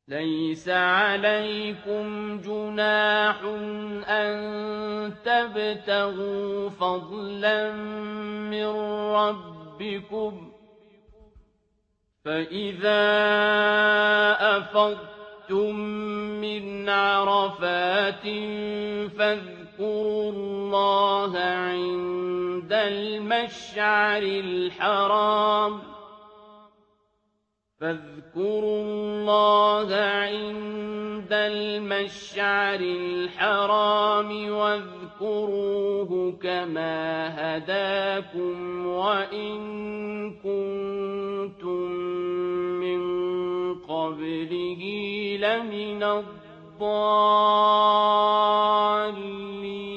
ليس عليكم جناح أن تبتغوا فضلا من ربكم فإذا أفضتم من عرفات فاذكروا الله عند المشعر الحرام واذكروه كما هداكم وإن كنتم من قبله لمن الضالين